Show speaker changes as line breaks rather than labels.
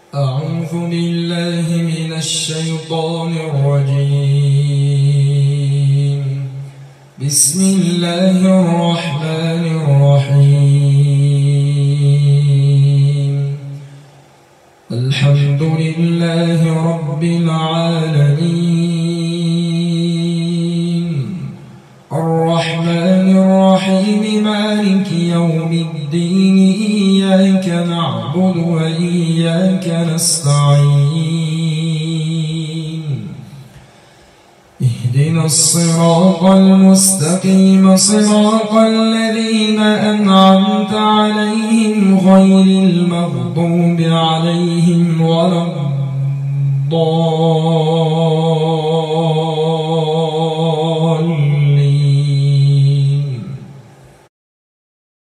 أعوذ بالله من الشيطان الرجيم. بسم الله الرحمن الرحيم. الحمد لله رب العالمين، الرحمن الرحيم، مالك يوم الدين، إياك نعبد وإياك نستعين. اهدنا الصراط المستقيم، صراط الذين أنعمت عليهم غير المغضوب عليهم ولا الضالين.